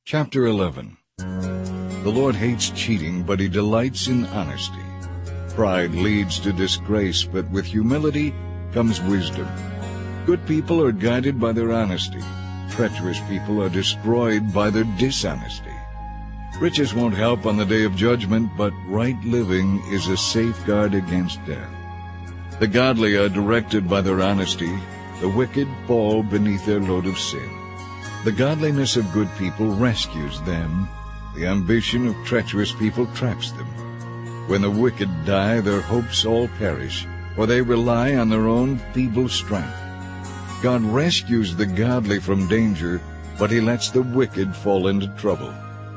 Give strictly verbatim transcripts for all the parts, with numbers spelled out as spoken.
Chapter eleven. The Lord hates cheating, but he delights in honesty. Pride leads to disgrace, but with humility comes wisdom. Good people are guided by their honesty. Treacherous people are destroyed by their dishonesty. Riches won't help on the day of judgment, but right living is a safeguard against death. The godly are directed by their honesty. The wicked fall beneath their load of sin. The godliness of good people rescues them. The ambition of treacherous people traps them. When the wicked die, their hopes all perish, for they rely on their own feeble strength. God rescues the godly from danger, but he lets the wicked fall into trouble.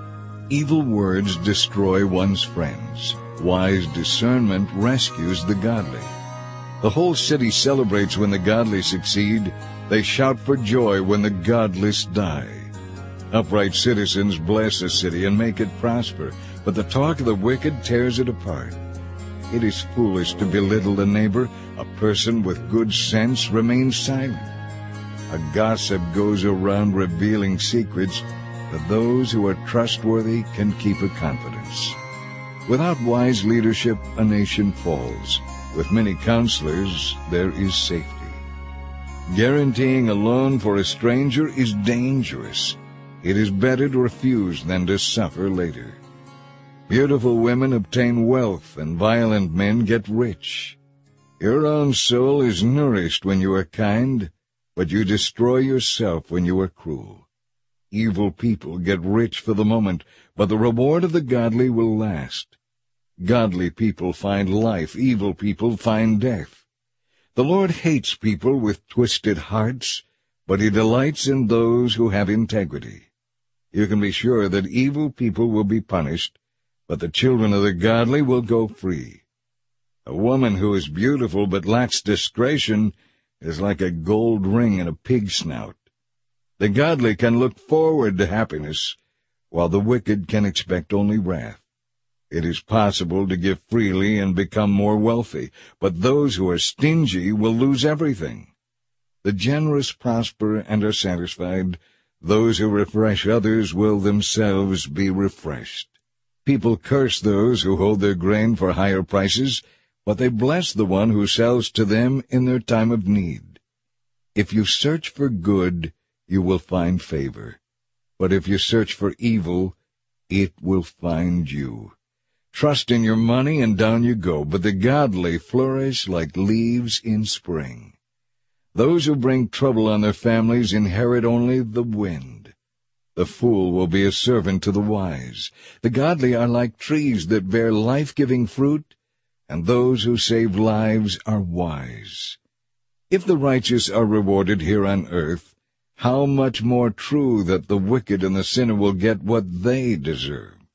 Evil words destroy one's friends. Wise discernment rescues the godly. The whole city celebrates when the godly succeed. They shout for joy when the godless die. Upright citizens bless a city and make it prosper, but the talk of the wicked tears it apart. It is foolish to belittle a neighbor. A person with good sense remains silent. A gossip goes around revealing secrets, but those who are trustworthy can keep a confidence. Without wise leadership, a nation falls. With many counselors, there is safety. Guaranteeing a loan for a stranger is dangerous. It is better to refuse than to suffer later. Beautiful women obtain wealth, and violent men get rich. Your own soul is nourished when you are kind, but you destroy yourself when you are cruel. Evil people get rich for the moment, but the reward of the godly will last. Godly people find life, evil people find death. The Lord hates people with twisted hearts, but he delights in those who have integrity. You can be sure that evil people will be punished, but the children of the godly will go free. A woman who is beautiful but lacks discretion is like a gold ring in a pig's snout. The godly can look forward to happiness, while the wicked can expect only wrath. It is possible to give freely and become more wealthy, but those who are stingy will lose everything. The generous prosper and are satisfied. Those who refresh others will themselves be refreshed. People curse those who hold their grain for higher prices, but they bless the one who sells to them in their time of need. If you search for good, you will find favor. But if you search for evil, it will find you. Trust in your money and down you go, but the godly flourish like leaves in spring. Those who bring trouble on their families inherit only the wind. The fool will be a servant to the wise. The godly are like trees that bear life-giving fruit, and those who save lives are wise. If the righteous are rewarded here on earth, how much more true that the wicked and the sinner will get what they deserve.